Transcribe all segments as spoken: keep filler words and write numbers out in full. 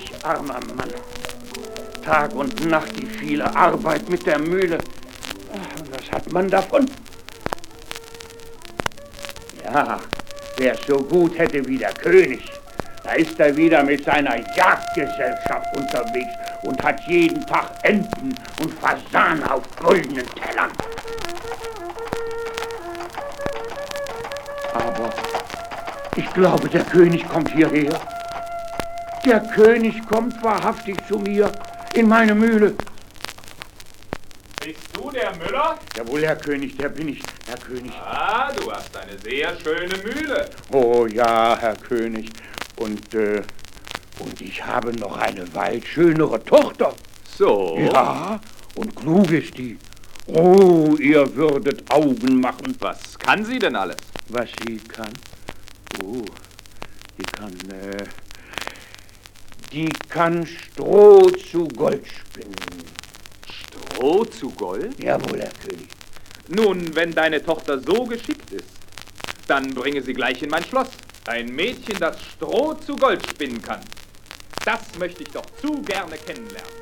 Ich armer Mann. Tag und Nacht die viele Arbeit mit der Mühle. Und was hat man davon? Ja, wer es so gut hätte wie der König, da ist er wieder mit seiner Jagdgesellschaft unterwegs und hat jeden Tag Enten und Fasane auf goldenen Tellern. Aber ich glaube, der König kommt hierher. Der König kommt wahrhaftig zu mir in meine Mühle. Bist du der Müller? Jawohl, Herr König, der bin ich, Herr König. Ah, du hast eine sehr schöne Mühle. Oh ja, Herr König. Und, äh, und ich habe noch eine weit schönere Tochter. So? Ja, und klug ist die. Oh, ihr würdet Augen machen. Was kann sie denn alles? Was sie kann? Oh, die kann, äh, die kann Stroh zu Gold spinnen. Stroh zu Gold? Jawohl, Herr König. Nun, wenn deine Tochter so geschickt ist, dann bringe sie gleich in mein Schloss. Ein Mädchen, das Stroh zu Gold spinnen kann. Das möchte ich doch zu gerne kennenlernen.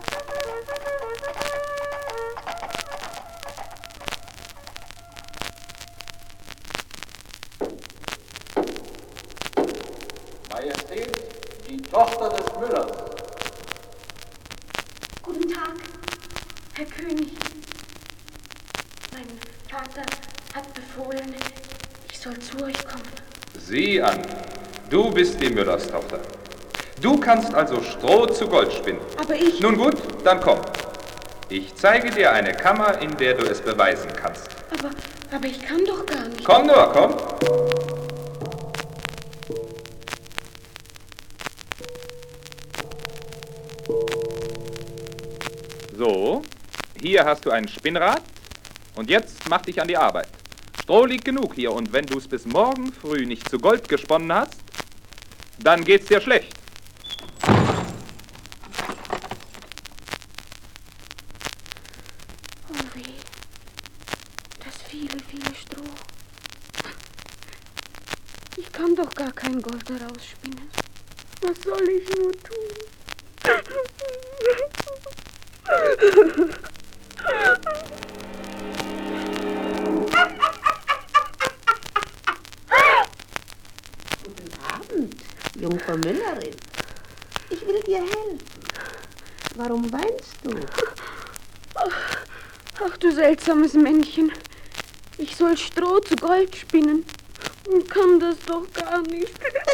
Majestät, die Tochter des Müllers. Guten Tag, Herr König. Mein Vater hat befohlen, ich soll zu euch kommen. Sieh an, du bist die Müllerstochter. Du kannst also Stroh zu Gold spinnen. Aber ich... Nun gut, dann komm. Ich zeige dir eine Kammer, in der du es beweisen kannst. Aber, aber ich kann doch gar nicht. Komm nur, komm. So, hier hast du ein Spinnrad und jetzt mach dich an die Arbeit. Stroh liegt genug hier und wenn du es bis morgen früh nicht zu Gold gesponnen hast, dann geht's dir schlecht. Oh weh, das viele, viele Stroh. Ich kann doch gar kein Gold daraus spinnen. Was soll ich nur tun? Guten Abend, Jungfer Müllerin. Ich will dir helfen. Warum weinst du? Ach, ach, du seltsames Männchen. Ich soll Stroh zu Gold spinnen und kann das doch gar nicht.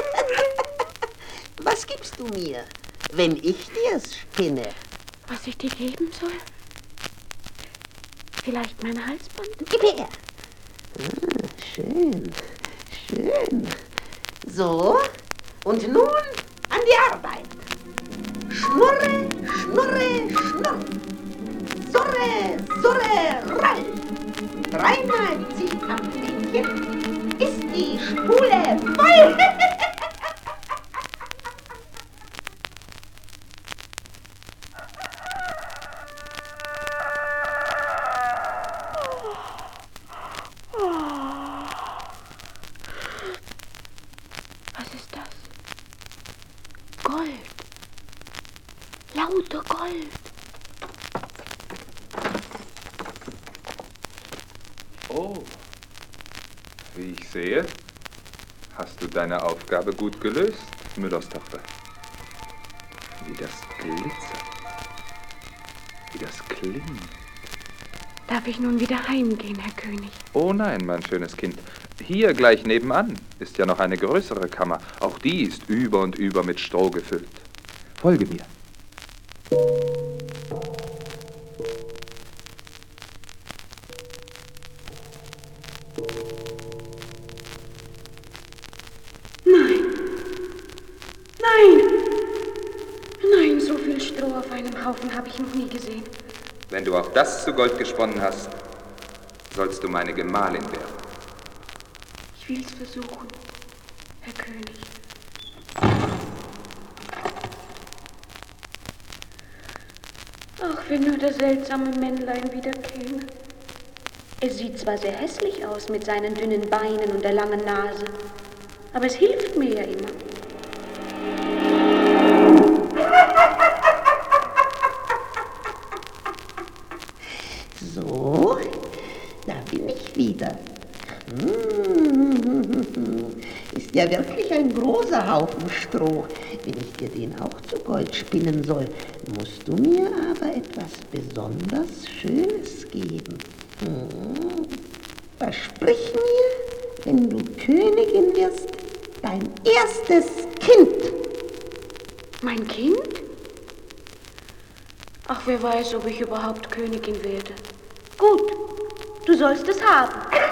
Was gibst du mir, wenn ich dir's spinne? Was ich dir geben soll? Vielleicht mein Halsband? Gib her! Ah, schön, schön. So, und nun an die Arbeit. Schnurre, schnurre, schnurr. Surre, surre, rall. Dreimal zieht am Mädchen, ist die Spule voll. Was ist das? Gold. Lauter Gold. Oh, wie ich sehe, hast du deine Aufgabe gut gelöst, Müllerstochter. Wie das glitzert, wie das klingt. Darf ich nun wieder heimgehen, Herr König? Oh nein, mein schönes Kind. Hier gleich nebenan ist ja noch eine größere Kammer. Auch die ist über und über mit Stroh gefüllt. Folge mir. Nein. Nein. Nein, so viel Stroh auf einem Haufen habe ich noch nie gesehen. Wenn du auch das zu Gold gesponnen hast, sollst du meine Gemahlin werden. Ich will's versuchen, Herr König. Ach, wenn nur das seltsame Männlein wieder käme. Es sieht zwar sehr hässlich aus mit seinen dünnen Beinen und der langen Nase, aber es hilft mir ja immer. Ist ja wirklich ein großer Haufen Stroh. Wenn ich dir den auch zu Gold spinnen soll, musst du mir aber etwas besonders Schönes geben. Hm. Versprich mir, wenn du Königin wirst, dein erstes Kind. Mein Kind? Ach, wer weiß, ob ich überhaupt Königin werde. Gut, du sollst es haben.